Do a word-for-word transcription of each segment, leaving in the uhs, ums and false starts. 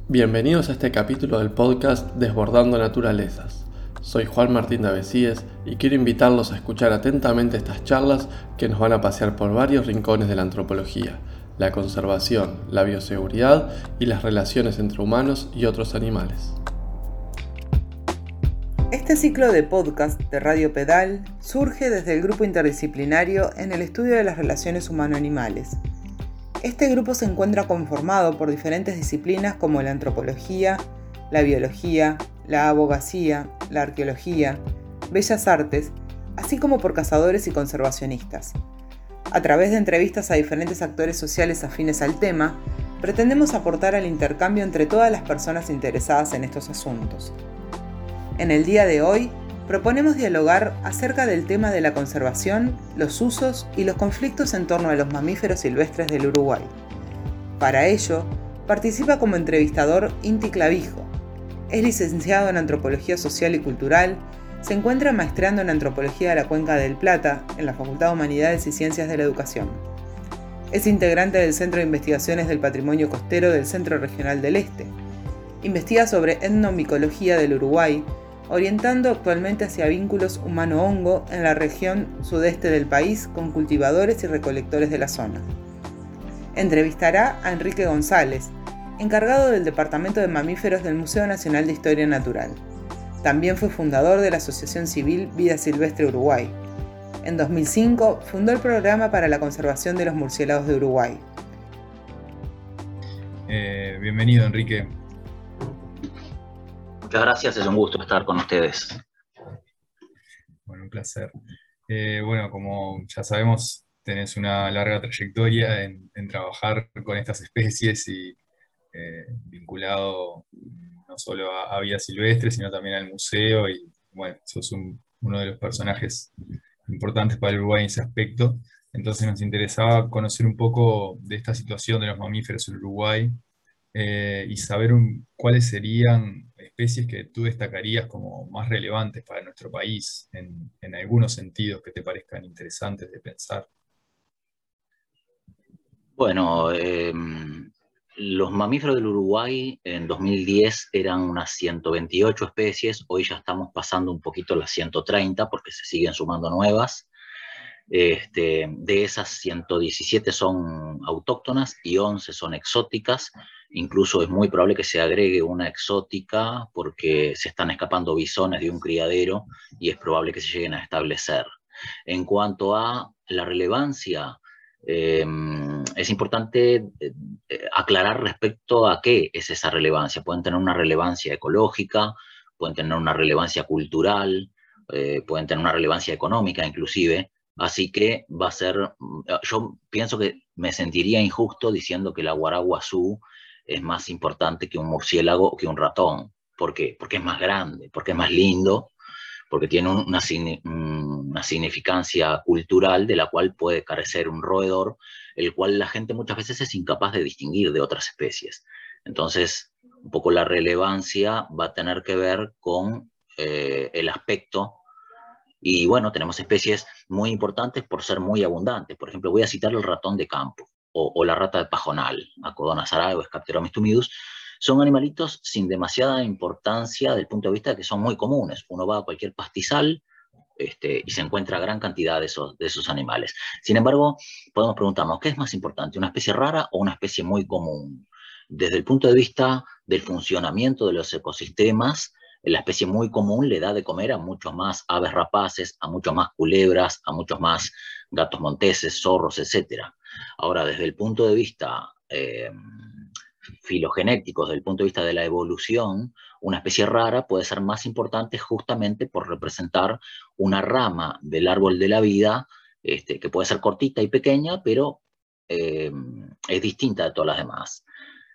Bienvenidos a este capítulo del podcast Desbordando Naturalezas. Soy Juan Martín de Avesíes y quiero invitarlos a escuchar atentamente estas charlas que nos van a pasear por varios rincones de la antropología, la conservación, la bioseguridad y las relaciones entre humanos y otros animales. Este ciclo de podcast de Radio Pedal surge desde el grupo interdisciplinario en el estudio de las relaciones humano-animales. Este grupo se encuentra conformado por diferentes disciplinas como la antropología, la biología, la abogacía, la arqueología, bellas artes, así como por cazadores y conservacionistas. A través de entrevistas a diferentes actores sociales afines al tema, pretendemos aportar al intercambio entre todas las personas interesadas en estos asuntos. En el día de hoy, proponemos dialogar acerca del tema de la conservación, los usos y los conflictos en torno a los mamíferos silvestres del Uruguay. Para ello, participa como entrevistador Inti Clavijo. Es licenciado en Antropología Social y Cultural, se encuentra maestrando en Antropología de la Cuenca del Plata en la Facultad de Humanidades y Ciencias de la Educación. Es integrante del Centro de Investigaciones del Patrimonio Costero del Centro Regional del Este. Investiga sobre etnomicología del Uruguay, orientando actualmente hacia vínculos humano-hongo en la región sudeste del país con cultivadores y recolectores de la zona. Entrevistará a Enrique González, encargado del Departamento de Mamíferos del Museo Nacional de Historia Natural. También fue fundador de la Asociación Civil Vida Silvestre Uruguay. En dos mil cinco fundó el Programa para la Conservación de los Murciélagos de Uruguay. Eh, bienvenido, Enrique. Muchas gracias, es un gusto estar con ustedes. Bueno, un placer. Eh, bueno, como ya sabemos, tenés una larga trayectoria en, en trabajar con estas especies y eh, vinculado no solo a, a vida silvestre, sino también al museo y, bueno, sos un, uno de los personajes importantes para el Uruguay en ese aspecto. Entonces nos interesaba conocer un poco de esta situación de los mamíferos en Uruguay eh, y saber un, cuáles serían especies que tú destacarías como más relevantes para nuestro país, en, en algunos sentidos que te parezcan interesantes de pensar. Bueno, eh, los mamíferos del Uruguay en dos mil diez eran unas ciento veintiocho especies, hoy ya estamos pasando un poquito las ciento treinta porque se siguen sumando nuevas. Este, de esas ciento diecisiete son autóctonas y once son exóticas. Incluso es muy probable que se agregue una exótica porque se están escapando bisones de un criadero y es probable que se lleguen a establecer. En cuanto a la relevancia, eh, es importante eh, aclarar respecto a qué es esa relevancia. Pueden tener una relevancia ecológica, pueden tener una relevancia cultural, eh, pueden tener una relevancia económica inclusive. Así que va a ser, yo pienso que me sentiría injusto diciendo que la guaraguazú es más importante que un murciélago o que un ratón. ¿Por qué? Porque es más grande, porque es más lindo, porque tiene una, una significancia cultural de la cual puede carecer un roedor, el cual la gente muchas veces es incapaz de distinguir de otras especies. Entonces, un poco la relevancia va a tener que ver con eh, el aspecto. Y bueno, tenemos especies muy importantes por ser muy abundantes. Por ejemplo, voy a citar el ratón de campo o, o la rata de pajonal, Acodona zarae o Scapteromis tumidus. Son animalitos sin demasiada importancia del punto de vista de que son muy comunes. Uno va a cualquier pastizal este, y se encuentra gran cantidad de esos, de esos animales. Sin embargo, podemos preguntarnos, ¿qué es más importante, una especie rara o una especie muy común? Desde el punto de vista del funcionamiento de los ecosistemas, la especie muy común le da de comer a muchos más aves rapaces, a muchos más culebras, a muchos más gatos monteses, zorros, etcétera. Ahora, desde el punto de vista eh, filogenético, desde el punto de vista de la evolución, una especie rara puede ser más importante justamente por representar una rama del árbol de la vida este, que puede ser cortita y pequeña, pero eh, es distinta de todas las demás.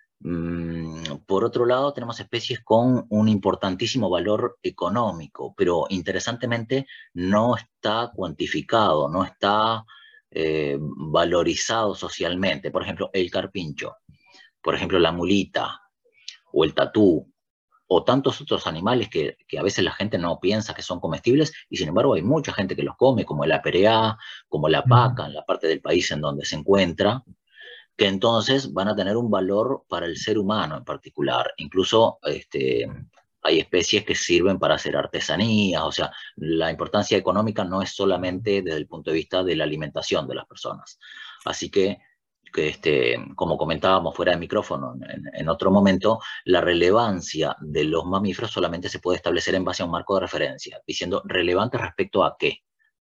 Por otro lado, tenemos especies con un importantísimo valor económico, pero interesantemente no está cuantificado, no está eh, valorizado socialmente. Por ejemplo, el carpincho, por ejemplo, la mulita o el tatú, o tantos otros animales que, que a veces la gente no piensa que son comestibles, y sin embargo hay mucha gente que los come, como el apereá, como la paca, en la parte del país en donde se encuentra. que entonces van a tener un valor para el ser humano en particular. Incluso este, hay especies que sirven para hacer artesanías, o sea, la importancia económica no es solamente desde el punto de vista de la alimentación de las personas. Así que, que este, como comentábamos fuera de micrófono en, en otro momento, la relevancia de los mamíferos solamente se puede establecer en base a un marco de referencia, diciendo relevante respecto a qué.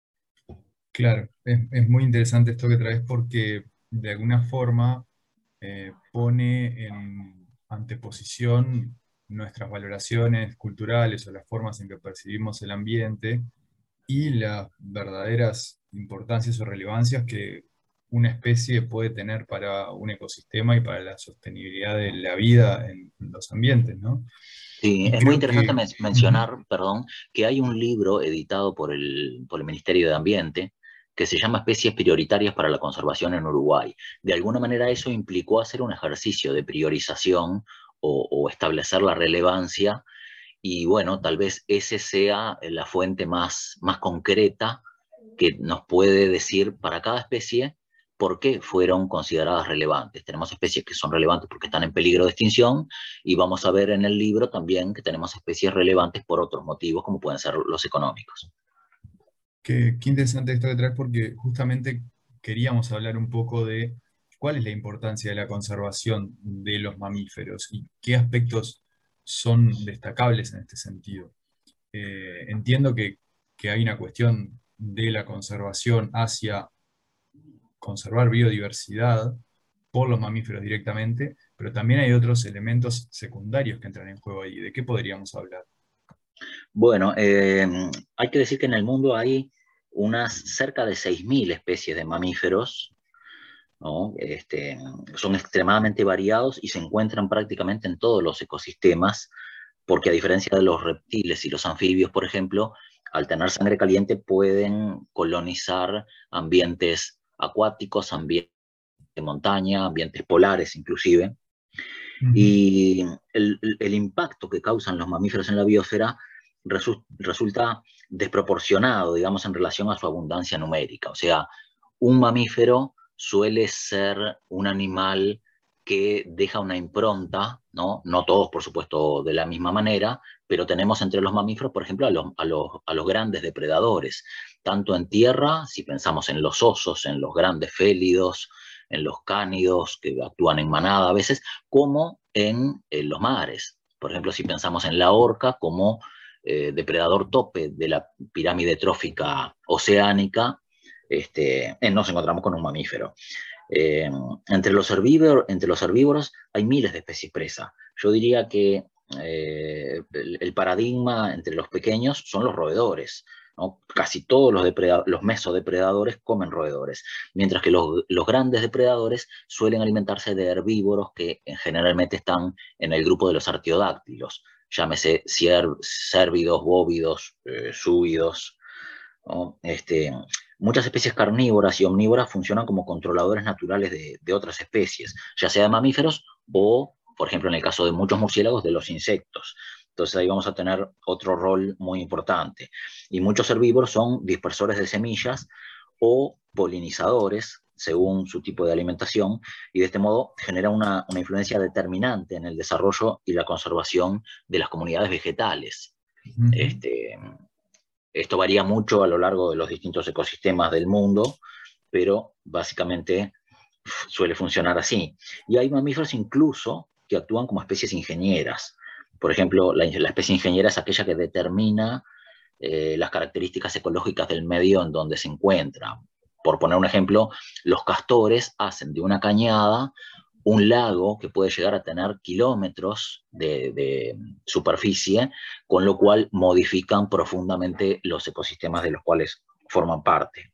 Claro, es, es muy interesante esto que traes porque de alguna forma eh, pone en anteposición nuestras valoraciones culturales o las formas en que percibimos el ambiente y las verdaderas importancias o relevancias que una especie puede tener para un ecosistema y para la sostenibilidad de la vida en los ambientes, ¿no? Sí, Y es muy creo interesante que, men- mencionar, perdón, que hay un libro editado por el, por el Ministerio de Ambiente que se llama Especies Prioritarias para la Conservación en Uruguay. De alguna manera eso implicó hacer un ejercicio de priorización o, o establecer la relevancia y bueno, tal vez ese sea la fuente más, más concreta que nos puede decir para cada especie por qué fueron consideradas relevantes. Tenemos especies que son relevantes porque están en peligro de extinción y vamos a ver en el libro también que tenemos especies relevantes por otros motivos como pueden ser los económicos. que, qué interesante esto que traes porque justamente queríamos hablar un poco de cuál es la importancia de la conservación de los mamíferos y qué aspectos son destacables en este sentido. Eh, entiendo que, que hay una cuestión de la conservación hacia conservar biodiversidad por los mamíferos directamente, pero también hay otros elementos secundarios que entran en juego ahí. ¿De qué podríamos hablar? Bueno, eh, hay que decir que en el mundo hay unas cerca de seis mil especies de mamíferos, ¿no? Este, son extremadamente variados y se encuentran prácticamente en todos los ecosistemas, porque a diferencia de los reptiles y los anfibios, por ejemplo, al tener sangre caliente pueden colonizar ambientes acuáticos, ambientes de montaña, ambientes polares inclusive, Ujú. y el, el impacto que causan los mamíferos en la biosfera resu resulta desproporcionado, digamos, en relación a su abundancia numérica. O sea, un mamífero suele ser un animal que deja una impronta, ¿no? No todos, por supuesto, de la misma manera, pero tenemos entre los mamíferos, por ejemplo, a los, a los, a los grandes depredadores, tanto en tierra, si pensamos en los osos, en los grandes félidos, en los cánidos que actúan en manada a veces, como en, en los mares. Por ejemplo, si pensamos en la orca como eh, depredador tope de la pirámide trófica oceánica, este, eh, nos encontramos con un mamífero. Eh, entre, los herbívoros, entre los herbívoros hay miles de especies presa. Yo diría que eh, el, el, paradigma entre los pequeños son los roedores, ¿no? Casi todos los, los mesodepredadores comen roedores, mientras que los, los grandes depredadores suelen alimentarse de herbívoros que generalmente están en el grupo de los artiodáctilos, llámese cérvidos, bóvidos, eh, súbidos, ¿no? Este, muchas especies carnívoras y omnívoras funcionan como controladores naturales de, de otras especies, ya sea de mamíferos o, por ejemplo, en el caso de muchos murciélagos, de los insectos. Entonces ahí vamos a tener otro rol muy importante. Y muchos herbívoros son dispersores de semillas o polinizadores, según su tipo de alimentación, y de este modo genera una, una influencia determinante en el desarrollo y la conservación de las comunidades vegetales. Uh-huh. Este, esto varía mucho a lo largo de los distintos ecosistemas del mundo, pero básicamente suele funcionar así. Y hay mamíferos incluso que actúan como especies ingenieras. Por ejemplo, la, la especie ingeniera es aquella que determina eh, las características ecológicas del medio en donde se encuentra. Por poner un ejemplo, los castores hacen de una cañada un lago que puede llegar a tener kilómetros de, de superficie, con lo cual modifican profundamente los ecosistemas de los cuales forman parte.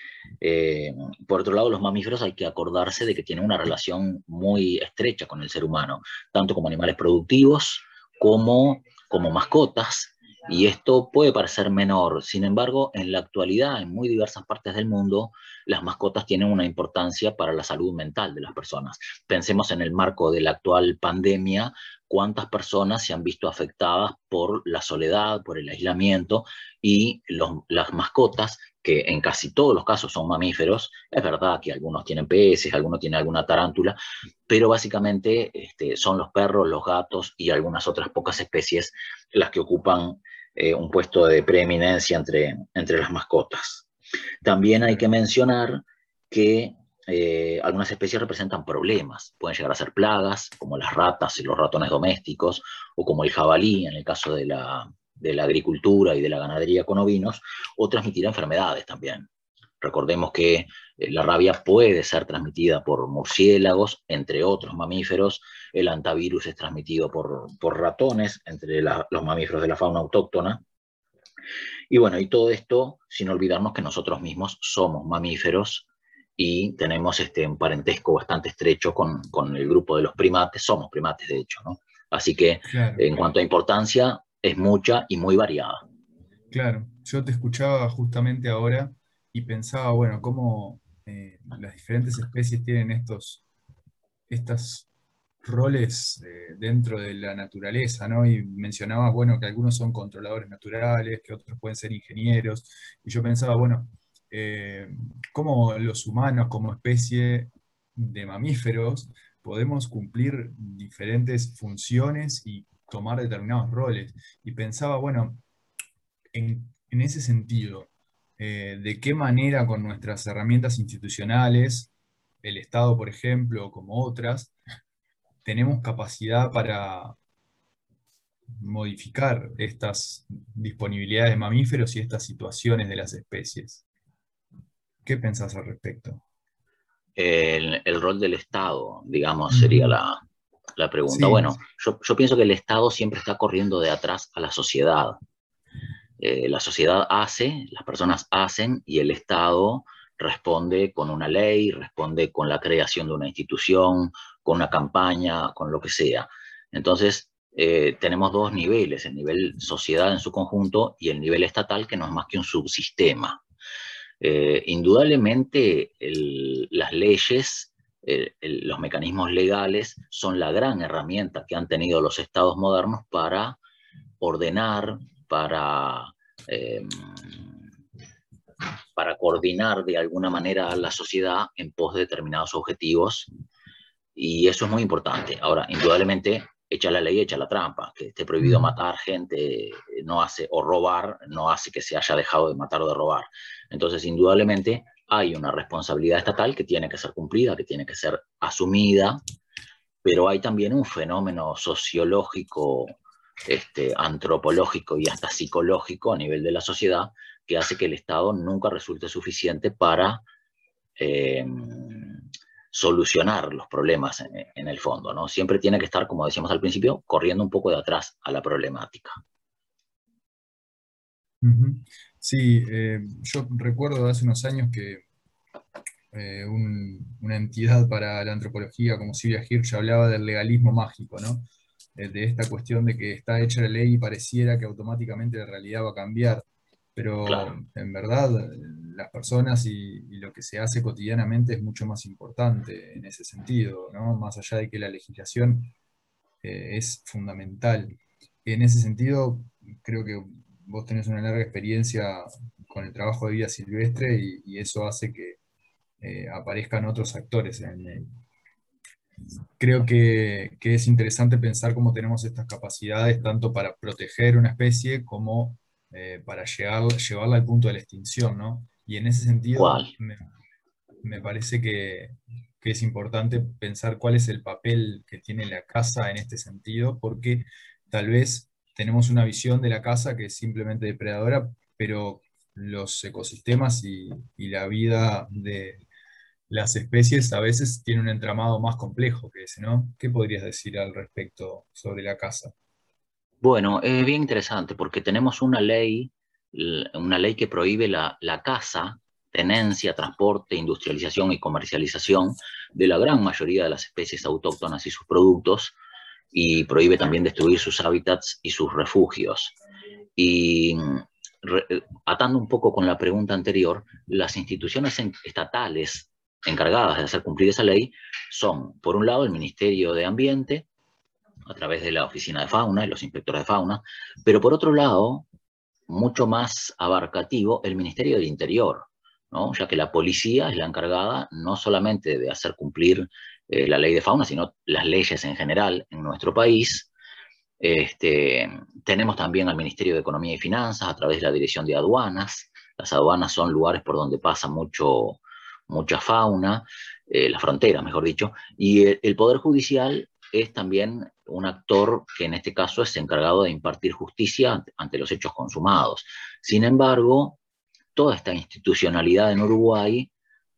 Eh, por otro lado, los mamíferos hay que acordarse de que tienen una relación muy estrecha con el ser humano, tanto como animales productivos como, como mascotas, y esto puede parecer menor. Sin embargo, en la actualidad, en muy diversas partes del mundo, las mascotas tienen una importancia para la salud mental de las personas. Pensemos en el marco de la actual pandemia, cuántas personas se han visto afectadas por la soledad, por el aislamiento, y los, las mascotas que en casi todos los casos son mamíferos. Es verdad que algunos tienen peces, algunos tienen alguna tarántula, pero básicamente este, son los perros, los gatos y algunas otras pocas especies las que ocupan eh, un puesto de preeminencia entre, entre las mascotas. También hay que mencionar que eh, algunas especies representan problemas. Pueden llegar a ser plagas, como las ratas y los ratones domésticos, o como el jabalí, en el caso de la, de la agricultura y de la ganadería con ovinos, o transmitir enfermedades también. Recordemos que la rabia puede ser transmitida por murciélagos, entre otros mamíferos. El hantavirus es transmitido por, por ratones, entre la, los mamíferos de la fauna autóctona. Y bueno, y todo esto sin olvidarnos que nosotros mismos somos mamíferos y tenemos este, un parentesco bastante estrecho con, con el grupo de los primates. Somos primates, de hecho, ¿no? Así que Claro, en cuanto a importancia, es mucha y muy variada. claro. Yo te escuchaba justamente ahora y pensaba, bueno, cómo eh, las diferentes especies tienen estos, estos roles eh, dentro de la naturaleza, ¿no? Y mencionabas, bueno, que algunos son controladores naturales, que otros pueden ser ingenieros, y yo pensaba, bueno, eh, cómo los humanos como especie de mamíferos podemos cumplir diferentes funciones y tomar determinados roles. Y pensaba, bueno, en, en ese sentido, eh, ¿de qué manera con nuestras herramientas institucionales, el Estado, por ejemplo, como otras, tenemos capacidad para modificar estas disponibilidades de mamíferos y estas situaciones de las especies? ¿Qué pensás al respecto? El, el rol del Estado, digamos, sería Ujú. la, la pregunta. Sí, Bueno, yo, yo pienso que el Estado siempre está corriendo de atrás a la sociedad. Eh, la sociedad hace, las personas hacen y el Estado responde con una ley, responde con la creación de una institución, con una campaña, con lo que sea. Entonces, eh, tenemos dos niveles, el nivel sociedad en su conjunto y el nivel estatal, que no es más que un subsistema. Eh, indudablemente, el, las leyes, el, el, los mecanismos legales son la gran herramienta que han tenido los estados modernos para ordenar, para, eh, para coordinar de alguna manera a la sociedad en pos de determinados objetivos, y eso es muy importante. Ahora, indudablemente, echa la ley, echa la trampa. Que esté prohibido ujú, matar gente no hace, o robar, no hace que se haya dejado de matar o de robar. Entonces, indudablemente, hay una responsabilidad estatal que tiene que ser cumplida, que tiene que ser asumida, pero hay también un fenómeno sociológico, este, antropológico y hasta psicológico a nivel de la sociedad que hace que el Estado nunca resulte suficiente para eh, solucionar los problemas en, en el fondo, ¿no? Siempre tiene que estar, como decíamos al principio, corriendo un poco de atrás a la problemática. ujú. Sí, eh, yo recuerdo hace unos años que eh, un- una entidad para la antropología como Silvia Hirsch hablaba del legalismo mágico, ¿no? Eh, de esta cuestión de que está hecha la ley y pareciera que automáticamente la realidad va a cambiar, pero Claro. en verdad eh, las personas y, y lo que se hace cotidianamente es mucho más importante en ese sentido, ¿no? Más allá de que la legislación eh, es fundamental. En ese sentido, creo que vos tenés una larga experiencia con el trabajo de vida silvestre y, y eso hace que eh, aparezcan otros actores en el, creo que, que es interesante pensar cómo tenemos estas capacidades tanto para proteger una especie como eh, para llegar, llevarla al punto de la extinción, ¿no? Y en ese sentido, ¿Cuál? me, me parece que, que es importante pensar cuál es el papel que tiene la casa en este sentido, porque tal vez tenemos una visión de la casa que es simplemente depredadora, pero los ecosistemas y, y la vida de las especies a veces tienen un entramado más complejo que ese, ¿no? ¿Qué podrías decir al respecto sobre la caza? Bueno, es bien interesante porque tenemos una ley, una ley que prohíbe la, la caza, tenencia, transporte, industrialización y comercialización de la gran mayoría de las especies autóctonas y sus productos, y prohíbe también destruir sus hábitats y sus refugios. Y re, atando un poco con la pregunta anterior, las instituciones estatales encargadas de hacer cumplir esa ley son, por un lado, el Ministerio de Ambiente, a través de la Oficina de Fauna y los inspectores de fauna, pero por otro lado, mucho más abarcativo el Ministerio del Interior, ¿no? Ya que la policía es la encargada no solamente de hacer cumplir eh, la ley de fauna, sino las leyes en general en nuestro país. Este, tenemos también al Ministerio de Economía y Finanzas a través de la Dirección de Aduanas. Las aduanas son lugares por donde pasa mucho, mucha fauna, eh, la frontera, mejor dicho, y el, el Poder Judicial es también un actor que en este caso es encargado de impartir justicia ante, ante los hechos consumados. Sin embargo, toda esta institucionalidad en Uruguay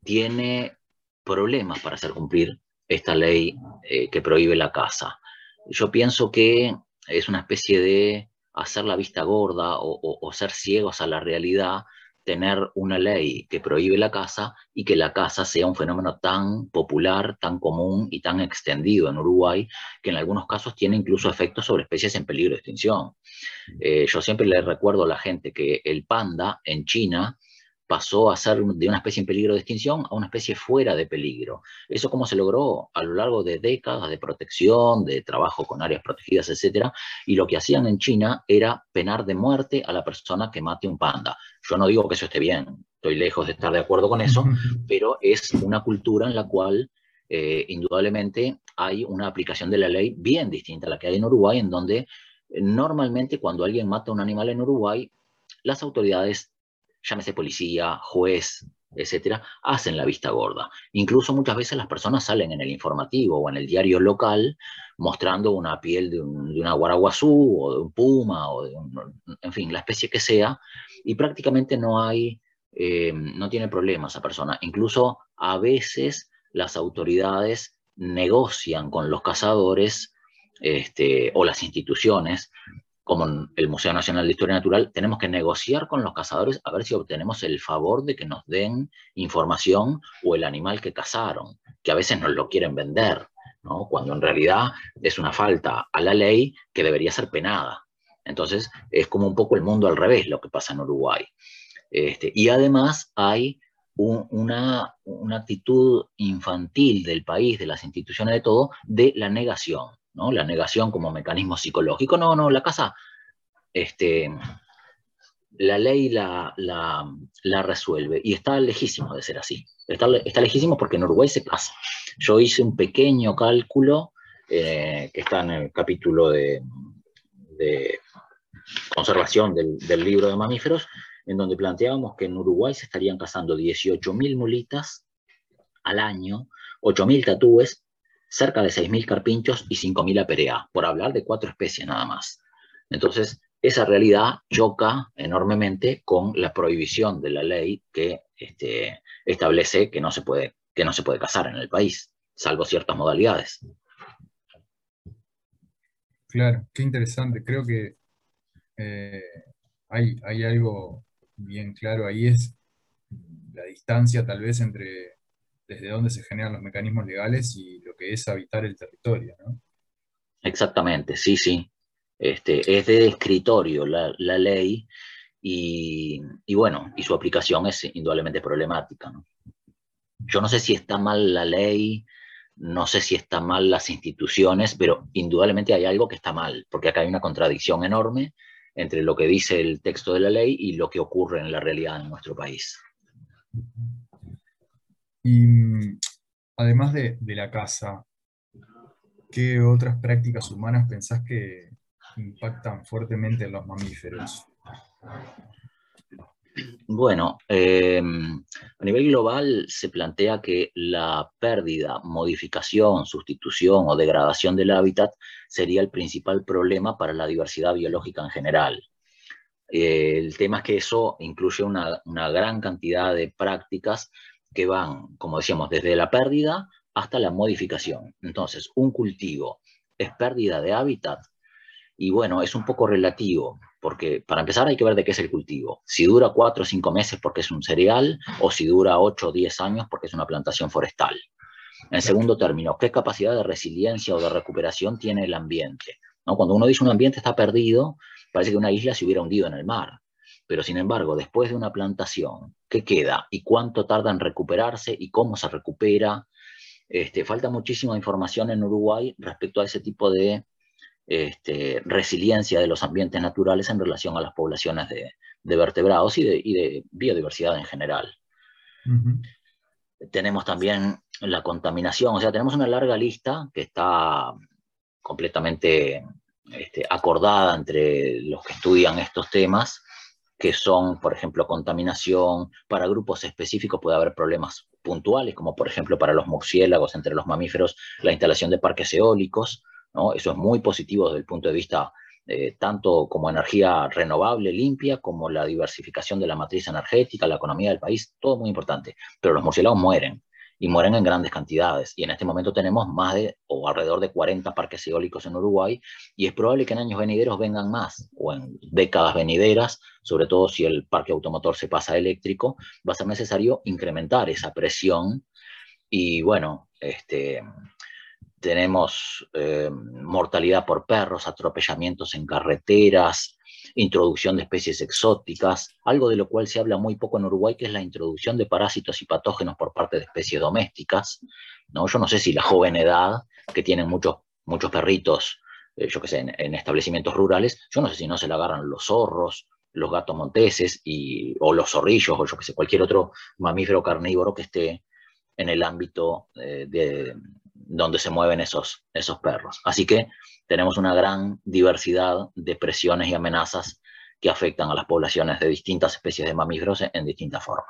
tiene problemas para hacer cumplir esta ley eh, que prohíbe la caza. Yo pienso que es una especie de hacer la vista gorda o, o, o ser ciegos a la realidad, tener una ley que prohíbe la caza y que la caza sea un fenómeno tan popular, tan común y tan extendido en Uruguay, que en algunos casos tiene incluso efectos sobre especies en peligro de extinción. Eh, yo siempre le recuerdo a la gente que el panda en China pasó a ser de una especie en peligro de extinción a una especie fuera de peligro. ¿Eso cómo se logró? A lo largo de décadas de protección, de trabajo con áreas protegidas, etcétera. Y lo que hacían en China era penar de muerte a la persona que mate un panda. Yo no digo que eso esté bien, estoy lejos de estar de acuerdo con eso, pero es una cultura en la cual eh, indudablemente hay una aplicación de la ley bien distinta a la que hay en Uruguay, en donde normalmente cuando alguien mata a un animal en Uruguay, las autoridades, llámese policía, juez, etcétera, hacen la vista gorda. Incluso muchas veces las personas salen en el informativo o en el diario local mostrando una piel de, un, de una guaraguazú o de un puma o de un, en fin, la especie que sea, y prácticamente no hay, eh, no tiene problema esa persona. Incluso a veces las autoridades negocian con los cazadores este, o las instituciones, como el Museo Nacional de Historia Natural, tenemos que negociar con los cazadores a ver si obtenemos el favor de que nos den información o el animal que cazaron, que a veces nos lo quieren vender, ¿no? Cuando en realidad es una falta a la ley que debería ser penada. Entonces es como un poco el mundo al revés lo que pasa en Uruguay. Este, y además hay un, una, una actitud infantil del país, de las instituciones, de todo, de la negación. ¿No? La negación como mecanismo psicológico. No, no, la caza, este, la ley la, la, la resuelve y está lejísimo de ser así. Está, está lejísimo porque en Uruguay se caza. Yo hice un pequeño cálculo eh, que está en el capítulo de, de conservación del, del libro de mamíferos, en donde planteábamos que en Uruguay se estarían cazando dieciocho mil mulitas al año, ocho mil tatúes, cerca de seis mil carpinchos y cinco mil aperea, por hablar de cuatro especies nada más. Entonces, esa realidad choca enormemente con la prohibición de la ley que este, establece que no se puede, que no se puede cazar en el país, salvo ciertas modalidades. Claro, qué interesante. Creo que eh, hay, hay algo bien claro ahí, es la distancia tal vez entre desde dónde se generan los mecanismos legales y lo que es habitar el territorio, ¿no? Exactamente, sí, sí. Este, es de escritorio la, la ley y, y bueno, y su aplicación es indudablemente problemática, ¿no? Yo no sé si está mal la ley, no sé si está mal las instituciones, pero indudablemente hay algo que está mal, porque acá hay una contradicción enorme entre lo que dice el texto de la ley y lo que ocurre en la realidad en nuestro país. Y además de, de la caza, ¿qué otras prácticas humanas pensás que impactan fuertemente en los mamíferos? Bueno, eh, a nivel global se plantea que la pérdida, modificación, sustitución o degradación del hábitat sería el principal problema para la diversidad biológica en general. Eh, el tema es que eso incluye una, una gran cantidad de prácticas que van, como decíamos, desde la pérdida hasta la modificación. Entonces, un cultivo es pérdida de hábitat y bueno, es un poco relativo, porque para empezar hay que ver de qué es el cultivo. Si dura cuatro o cinco meses porque es un cereal, o si dura ocho o diez años porque es una plantación forestal. En segundo término, ¿qué capacidad de resiliencia o de recuperación tiene el ambiente? ¿No? Cuando uno dice un ambiente está perdido, parece que una isla se hubiera hundido en el mar. Pero sin embargo, después de una plantación, ¿qué queda? ¿Y cuánto tarda en recuperarse? ¿Y cómo se recupera? Este, falta muchísima información en Uruguay respecto a ese tipo de este, resiliencia de los ambientes naturales en relación a las poblaciones de, de vertebrados y de, y de biodiversidad en general. Uh-huh. Tenemos también la contaminación, o sea, tenemos una larga lista que está completamente este, acordada entre los que estudian estos temas, que son, por ejemplo, contaminación. Para grupos específicos puede haber problemas puntuales, como por ejemplo para los murciélagos, entre los mamíferos, la instalación de parques eólicos, ¿no? Eso es muy positivo desde el punto de vista eh, tanto como energía renovable, limpia, como la diversificación de la matriz energética, la economía del país, todo muy importante. Pero los murciélagos mueren, y mueren en grandes cantidades. Y en este momento tenemos más de, o alrededor de cuarenta parques eólicos en Uruguay, y es probable que en años venideros vengan más, o en décadas venideras, sobre todo si el parque automotor se pasa a eléctrico, va a ser necesario incrementar esa presión. Y bueno, este, tenemos eh, mortalidad por perros, atropellamientos en carreteras, introducción de especies exóticas, algo de lo cual se habla muy poco en Uruguay, que es la introducción de parásitos y patógenos por parte de especies domésticas, ¿no? Yo no sé si la joven edad, que tienen muchos, muchos perritos, eh, yo qué sé, en, en establecimientos rurales, yo no sé si no se le agarran los zorros, los gatos monteses, y, o los zorrillos, o yo qué sé, cualquier otro mamífero carnívoro que esté en el ámbito eh, de donde se mueven esos, esos perros. Así que tenemos una gran diversidad de presiones y amenazas que afectan a las poblaciones de distintas especies de mamíferos en, en distintas formas.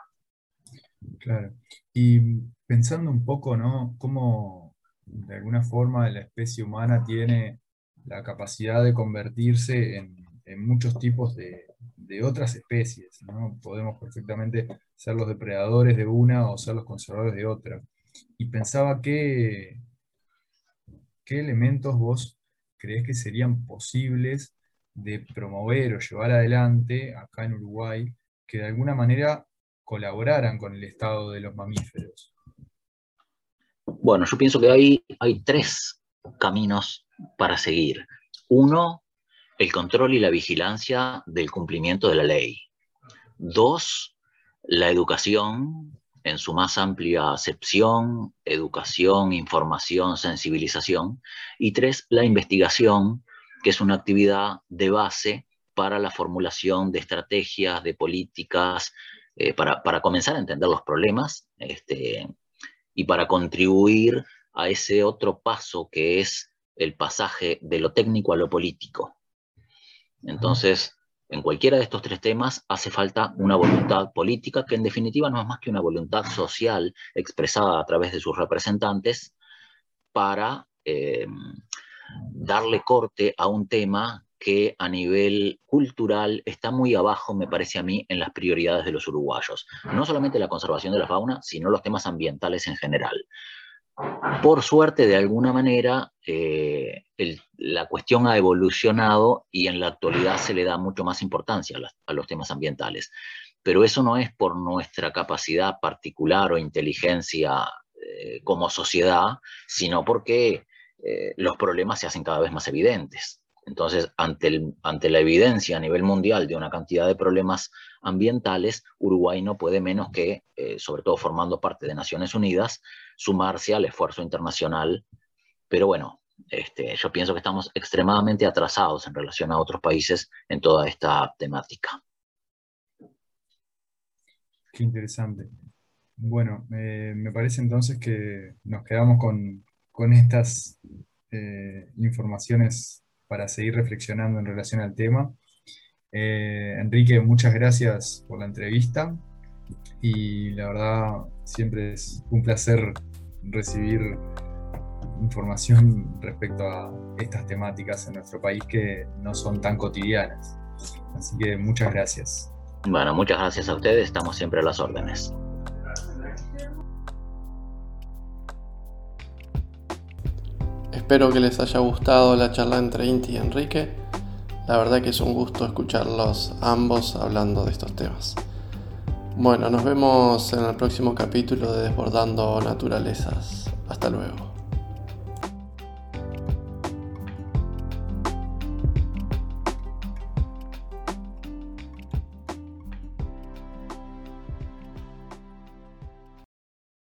Claro. Y pensando un poco, ¿no?, cómo de alguna forma la especie humana tiene la capacidad de convertirse en, en muchos tipos de, de otras especies, ¿no? Podemos perfectamente ser los depredadores de una o ser los conservadores de otra. Y pensaba que ¿qué elementos vos creés que serían posibles de promover o llevar adelante acá en Uruguay que de alguna manera colaboraran con el estado de los mamíferos? Bueno, yo pienso que hay, hay tres caminos para seguir. Uno, el control y la vigilancia del cumplimiento de la ley. Dos, la educación en su más amplia acepción, educación, información, sensibilización. Y tres, la investigación, que es una actividad de base para la formulación de estrategias, de políticas, eh, para, para comenzar a entender los problemas este, y para contribuir a ese otro paso que es el pasaje de lo técnico a lo político. Entonces, en cualquiera de estos tres temas hace falta una voluntad política, que en definitiva no es más que una voluntad social expresada a través de sus representantes para eh, darle corte a un tema que a nivel cultural está muy abajo, me parece a mí, en las prioridades de los uruguayos. No solamente la conservación de la fauna, sino los temas ambientales en general. Por suerte, de alguna manera, eh, el, la cuestión ha evolucionado y en la actualidad se le da mucho más importancia a, las, a los temas ambientales. Pero eso no es por nuestra capacidad particular o inteligencia eh, como sociedad, sino porque eh, los problemas se hacen cada vez más evidentes. Entonces, ante, el, ante la evidencia a nivel mundial de una cantidad de problemas ambientales, Uruguay no puede menos que, eh, sobre todo formando parte de Naciones Unidas, sumarse al esfuerzo internacional. Pero bueno, este, yo pienso que estamos extremadamente atrasados en relación a otros países en toda esta temática. Qué interesante. Bueno, eh, me parece entonces que nos quedamos con, con estas eh, informaciones para seguir reflexionando en relación al tema. Eh, Enrique, muchas gracias por la entrevista y la verdad siempre es un placer recibir información respecto a estas temáticas en nuestro país que no son tan cotidianas. Así que muchas gracias. Bueno, muchas gracias a ustedes, estamos siempre a las órdenes. Espero que les haya gustado la charla entre Inti y Enrique. La verdad que es un gusto escucharlos ambos hablando de estos temas. Bueno, nos vemos en el próximo capítulo de Desbordando Naturalezas. Hasta luego.